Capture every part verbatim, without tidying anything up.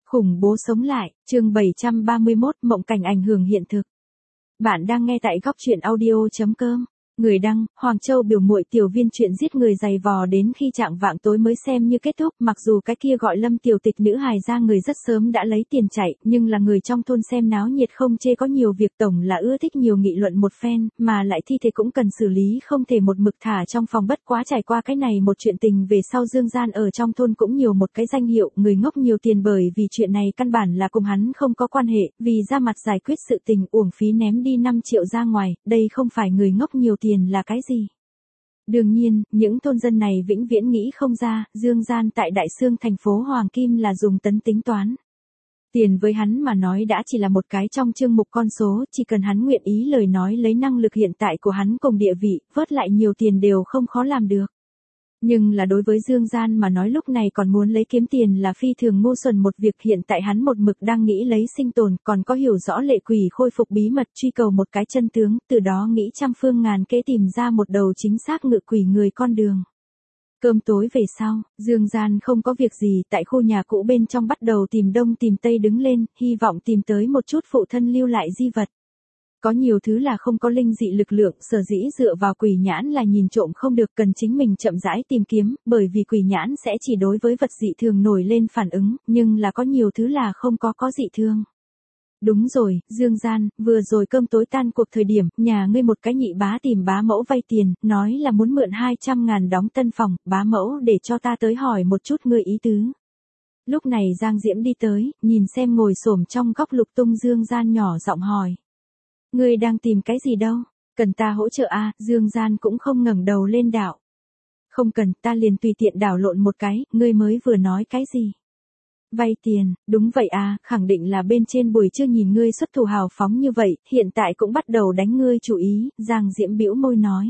Khủng bố sống lại, chương bảy trăm ba mươi mốt, mộng cảnh ảnh hưởng hiện thực. Bạn đang nghe tại góc truyện audio chấm com. Người đăng, Hoàng Châu biểu muội Tiểu Viên chuyện giết người dày vò đến khi trạng vạng tối mới xem như kết thúc, mặc dù cái kia gọi Lâm tiểu tịch nữ hài ra người rất sớm đã lấy tiền chạy, nhưng là người trong thôn xem náo nhiệt không chê có nhiều việc tổng là ưa thích nhiều nghị luận một phen, mà lại thi thể cũng cần xử lý không thể một mực thả trong phòng bất quá trải qua cái này một chuyện tình về sau Dương Gian ở trong thôn cũng nhiều một cái danh hiệu, người ngốc nhiều tiền bởi vì chuyện này căn bản là cùng hắn không có quan hệ, vì ra mặt giải quyết sự tình uổng phí ném đi năm triệu ra ngoài, đây không phải người ngốc nhiều tiền là cái gì. Đương nhiên, những thôn dân này vĩnh viễn nghĩ không ra, Dương Gian tại Đại Xương thành phố Hoàng Kim là dùng tấn tính toán. Tiền với hắn mà nói đã chỉ là một cái trong chương mục con số, chỉ cần hắn nguyện ý lời nói lấy năng lực hiện tại của hắn cùng địa vị, vớt lại nhiều tiền đều không khó làm được. Nhưng là đối với Dương Gian mà nói lúc này còn muốn lấy kiếm tiền là phi thường ngu xuẩn một việc, hiện tại hắn một mực đang nghĩ lấy sinh tồn, còn có hiểu rõ lệ quỷ khôi phục bí mật truy cầu một cái chân tướng, từ đó nghĩ trăm phương ngàn kế tìm ra một đầu chính xác ngự quỷ người con đường. Cơm tối về sau, Dương Gian không có việc gì tại khu nhà cũ bên trong bắt đầu tìm đông tìm tây đứng lên, hy vọng tìm tới một chút phụ thân lưu lại di vật. Có nhiều thứ là không có linh dị lực lượng, sở dĩ dựa vào quỷ nhãn là nhìn trộm không được, cần chính mình chậm rãi tìm kiếm, bởi vì quỷ nhãn sẽ chỉ đối với vật dị thường nổi lên phản ứng, nhưng là có nhiều thứ là không có có dị thương. Đúng rồi, Dương Gian, vừa rồi cơm tối tan cuộc thời điểm, nhà ngươi một cái nhị bá tìm bá mẫu vay tiền, nói là muốn mượn hai trăm ngàn đóng tân phòng, bá mẫu để cho ta tới hỏi một chút ngươi ý tứ. Lúc này Giang Diễm đi tới, nhìn xem ngồi xổm trong góc lục tung Dương Gian nhỏ giọng hỏi. Ngươi đang tìm cái gì đâu? Cần ta hỗ trợ à? Dương Gian cũng không ngẩng đầu lên đảo. Không cần, ta liền tùy tiện đảo lộn một cái, ngươi mới vừa nói cái gì? Vay tiền, đúng vậy à, khẳng định là bên trên buổi trưa nhìn ngươi xuất thủ hào phóng như vậy, hiện tại cũng bắt đầu đánh ngươi chủ ý, Giang Diễm bĩu môi nói.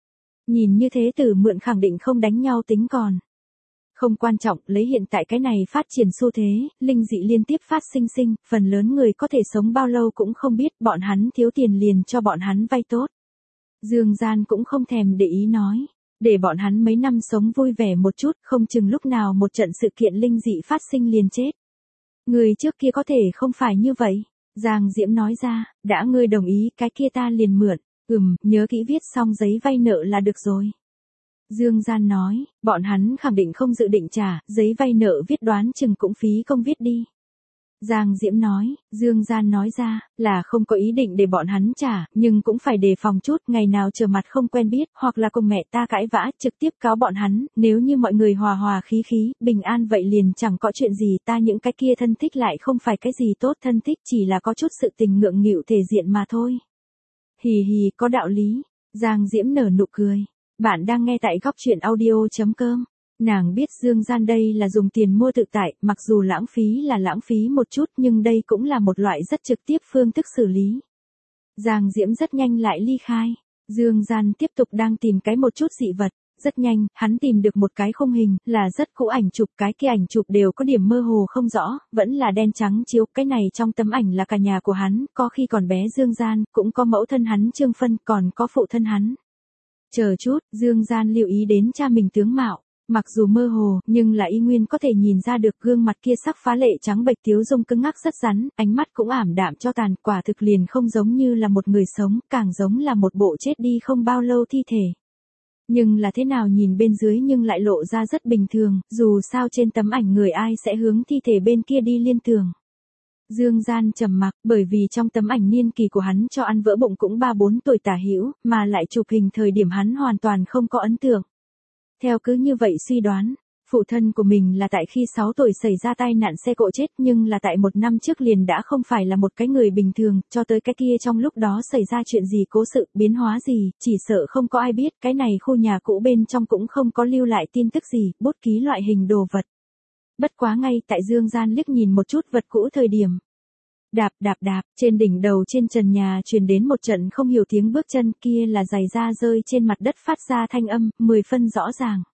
Nhìn như thế tử mượn khẳng định không đánh nhau tính còn. Không quan trọng, lấy hiện tại cái này phát triển xu thế, linh dị liên tiếp phát sinh sinh, phần lớn người có thể sống bao lâu cũng không biết, bọn hắn thiếu tiền liền cho bọn hắn vay tốt. Dương Gian cũng không thèm để ý nói, để bọn hắn mấy năm sống vui vẻ một chút, không chừng lúc nào một trận sự kiện linh dị phát sinh liền chết. Người trước kia có thể không phải như vậy, Giang Diễm nói ra, đã ngươi đồng ý, cái kia ta liền mượn, ừm, nhớ kỹ viết xong giấy vay nợ là được rồi. Dương Gian nói, bọn hắn khẳng định không dự định trả, giấy vay nợ viết đoán chừng cũng phí công viết đi. Giang Diễm nói, Dương Gian nói ra, là không có ý định để bọn hắn trả, nhưng cũng phải đề phòng chút, ngày nào trở mặt không quen biết, hoặc là cùng mẹ ta cãi vã, trực tiếp cáo bọn hắn, nếu như mọi người hòa hòa khí khí, bình an vậy liền chẳng có chuyện gì, ta những cái kia thân thích lại không phải cái gì tốt thân thích, chỉ là có chút sự tình ngượng nghịu thể diện mà thôi. Hì hì, có đạo lý. Giang Diễm nở nụ cười. Bạn đang nghe tại góc truyện audio chấm com. Nàng biết Dương Gian đây là dùng tiền mua tự tại, mặc dù lãng phí là lãng phí một chút nhưng đây cũng là một loại rất trực tiếp phương thức xử lý. Giang Diễm rất nhanh lại ly khai. Dương Gian tiếp tục đang tìm cái một chút dị vật. Rất nhanh, hắn tìm được một cái khung hình, là rất cũ ảnh chụp, cái kia ảnh chụp đều có điểm mơ hồ không rõ, vẫn là đen trắng chiếu, cái này trong tấm ảnh là cả nhà của hắn, có khi còn bé Dương Gian, cũng có mẫu thân hắn Trương Phân, còn có phụ thân hắn. Chờ chút, Dương Gian lưu ý đến cha mình tướng mạo, mặc dù mơ hồ, nhưng là y nguyên có thể nhìn ra được gương mặt kia sắc phá lệ trắng bệch tiếu dung cứng ngắc rất rắn, ánh mắt cũng ảm đạm cho tàn, quả thực liền không giống như là một người sống, càng giống là một bộ chết đi không bao lâu thi thể. Nhưng là thế nào nhìn bên dưới nhưng lại lộ ra rất bình thường, dù sao trên tấm ảnh người ai sẽ hướng thi thể bên kia đi liên tưởng. Dương Gian trầm mặc, bởi vì trong tấm ảnh niên kỳ của hắn cho ăn vỡ bụng cũng ba bốn tuổi tả hữu, mà lại chụp hình thời điểm hắn hoàn toàn không có ấn tượng. Theo cứ như vậy suy đoán, phụ thân của mình là tại khi sáu tuổi xảy ra tai nạn xe cộ chết, nhưng là tại một năm trước liền đã không phải là một cái người bình thường, cho tới cái kia trong lúc đó xảy ra chuyện gì cố sự, biến hóa gì, chỉ sợ không có ai biết, cái này khu nhà cũ bên trong cũng không có lưu lại tin tức gì, bút ký loại hình đồ vật. Bất quá ngay tại Dương Gian liếc nhìn một chút vật cũ thời điểm. Đạp đạp đạp, trên đỉnh đầu trên trần nhà truyền đến một trận không hiểu tiếng bước chân, kia là giày da rơi trên mặt đất phát ra thanh âm, mười phân rõ ràng.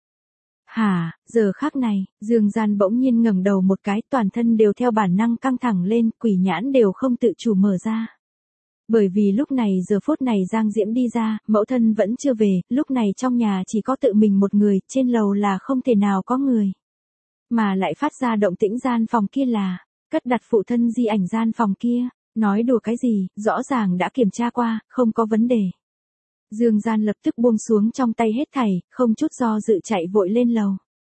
Hả, giờ khắc này, Dương Gian bỗng nhiên ngẩng đầu một cái, toàn thân đều theo bản năng căng thẳng lên, quỷ nhãn đều không tự chủ mở ra. Bởi vì lúc này giờ phút này Giang Diễm đi ra, mẫu thân vẫn chưa về, lúc này trong nhà chỉ có tự mình một người, trên lầu là không thể nào có người. Mà lại phát ra động tĩnh gian phòng kia là, Cất đặt phụ thân di ảnh gian phòng kia, nói đùa cái gì, rõ ràng đã kiểm tra qua, không có vấn đề. Dương Gian lập tức buông xuống trong tay hết thảy, không chút do dự chạy vội lên lầu.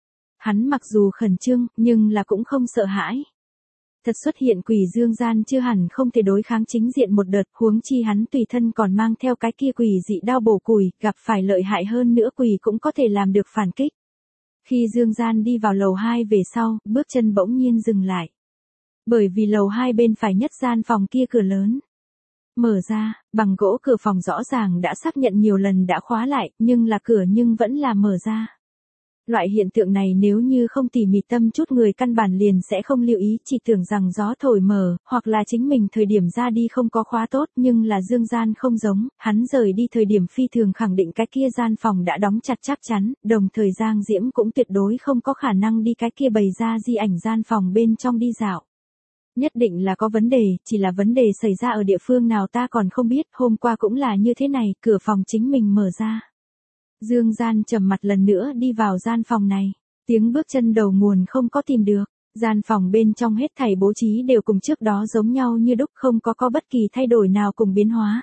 Hắn mặc dù khẩn trương, nhưng là cũng không sợ hãi. Thật xuất hiện quỷ Dương Gian chưa hẳn không thể đối kháng chính diện một đợt, huống chi hắn tùy thân còn mang theo cái kia quỷ dị đao bổ củi, gặp phải lợi hại hơn nữa quỷ cũng có thể làm được phản kích. Khi Dương Gian đi vào lầu hai về sau, bước chân bỗng nhiên dừng lại. Bởi vì lầu hai bên phải nhất gian phòng kia cửa lớn mở ra, bằng gỗ cửa phòng rõ ràng đã xác nhận nhiều lần đã khóa lại, nhưng là cửa nhưng vẫn là mở ra. Loại hiện tượng này nếu như không tỉ mỉ tâm chút người căn bản liền sẽ không lưu ý, chỉ tưởng rằng gió thổi mở, hoặc là chính mình thời điểm ra đi không có khóa tốt, nhưng là Dương Gian không giống, hắn rời đi thời điểm phi thường khẳng định cái kia gian phòng đã đóng chặt chắc chắn, đồng thời Giang Diễm cũng tuyệt đối không có khả năng đi cái kia bày ra di ảnh gian phòng bên trong đi dạo. Nhất định là có vấn đề, chỉ là vấn đề xảy ra ở địa phương nào ta còn không biết, hôm qua cũng là như thế này, cửa phòng chính mình mở ra. Dương Gian trầm mặt lần nữa đi vào gian phòng này, tiếng bước chân đầu nguồn không có tìm được, gian phòng bên trong hết thảy bố trí đều cùng trước đó giống nhau như đúc, không có có bất kỳ thay đổi nào cùng biến hóa.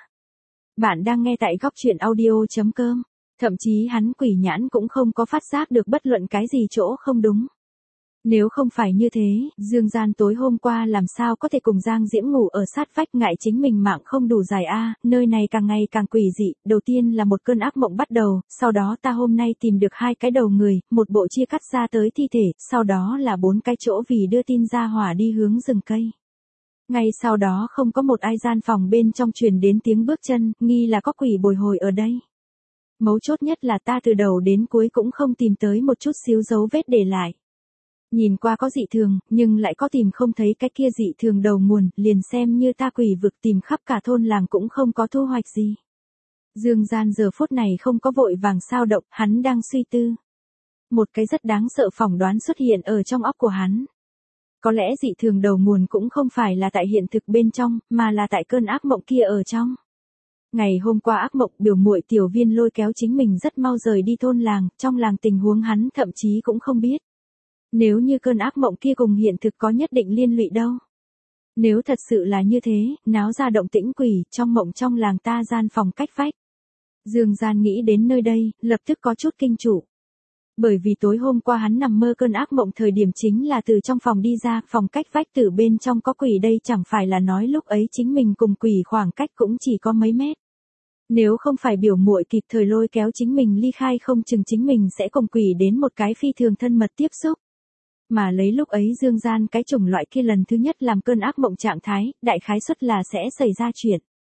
Bạn đang nghe tại góc truyện audio chấm com, thậm chí hắn quỷ nhãn cũng không có phát giác được bất luận cái gì chỗ không đúng. Nếu không phải như thế, Dương Gian tối hôm qua làm sao có thể cùng Giang Diễm ngủ ở sát vách, ngại chính mình mạng không đủ dài a, nơi này càng ngày càng quỷ dị, đầu tiên là một cơn ác mộng bắt đầu, sau đó ta hôm nay tìm được hai cái đầu người, một bộ chia cắt ra tới thi thể, sau đó là bốn cái chỗ vì đưa tin ra hỏa đi hướng rừng cây. Ngay sau đó không có một ai, gian phòng bên trong truyền đến tiếng bước chân, nghi là có quỷ bồi hồi ở đây. Mấu chốt nhất là ta từ đầu đến cuối cũng không tìm tới một chút xíu dấu vết để lại. Nhìn qua có dị thường, nhưng lại có tìm không thấy cái kia dị thường đầu nguồn, liền xem như ta quỷ vực tìm khắp cả thôn làng cũng không có thu hoạch gì. Dương Gian giờ phút này không có vội vàng sao động, hắn đang suy tư. Một cái rất đáng sợ phỏng đoán xuất hiện ở trong óc của hắn. Có lẽ dị thường đầu nguồn cũng không phải là tại hiện thực bên trong, mà là tại cơn ác mộng kia ở trong. Ngày hôm qua ác mộng, biểu muội Tiểu Viên lôi kéo chính mình rất mau rời đi thôn làng, trong làng tình huống hắn thậm chí cũng không biết. Nếu như cơn ác mộng kia cùng hiện thực có nhất định liên lụy đâu. Nếu thật sự là như thế, náo ra động tĩnh quỷ, trong mộng trong làng ta gian phòng cách vách. Dương Gian nghĩ đến nơi đây, lập tức có chút kinh trụ. Bởi vì tối hôm qua hắn nằm mơ cơn ác mộng thời điểm chính là từ trong phòng đi ra, phòng cách vách từ bên trong có quỷ, đây chẳng phải là nói lúc ấy chính mình cùng quỷ khoảng cách cũng chỉ có mấy mét. Nếu không phải biểu muội kịp thời lôi kéo chính mình ly khai, không chừng chính mình sẽ cùng quỷ đến một cái phi thường thân mật tiếp xúc. Mà lấy lúc ấy Dương Gian cái chủng loại kia lần thứ nhất làm cơn ác mộng trạng thái, đại khái suất là sẽ xảy ra chuyện.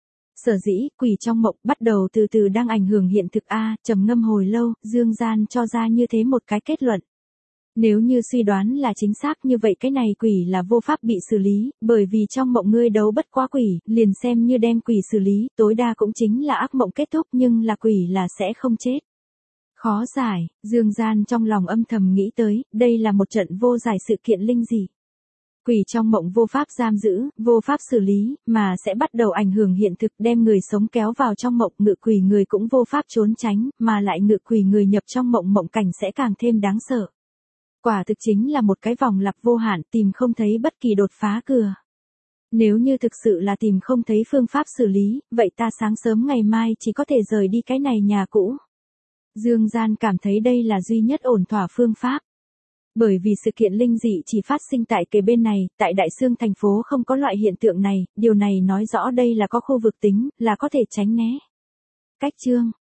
Sở dĩ, quỷ trong mộng bắt đầu từ từ đang ảnh hưởng hiện thực a, trầm ngâm hồi lâu, Dương Gian cho ra như thế một cái kết luận. Nếu như suy đoán là chính xác như vậy, cái này quỷ là vô pháp bị xử lý, bởi vì trong mộng ngươi đấu bất quá quỷ, liền xem như đem quỷ xử lý, tối đa cũng chính là ác mộng kết thúc, nhưng là quỷ là sẽ không chết. Khó giải, Dương Gian trong lòng âm thầm nghĩ tới, đây là một trận vô giải sự kiện linh dị. Quỷ trong mộng vô pháp giam giữ, vô pháp xử lý, mà sẽ bắt đầu ảnh hưởng hiện thực, đem người sống kéo vào trong mộng, ngự quỷ người cũng vô pháp trốn tránh, mà lại ngự quỷ người nhập trong mộng, mộng cảnh sẽ càng thêm đáng sợ. Quả thực chính là một cái vòng lặp vô hạn, tìm không thấy bất kỳ đột phá cửa. Nếu như thực sự là tìm không thấy phương pháp xử lý, vậy ta sáng sớm ngày mai chỉ có thể rời đi cái này nhà cũ. Dương Gian cảm thấy đây là duy nhất ổn thỏa phương pháp. Bởi vì sự kiện linh dị chỉ phát sinh tại kề bên này, tại Đại Xương thành phố không có loại hiện tượng này, điều này nói rõ đây là có khu vực tính, là có thể tránh né. Cách chương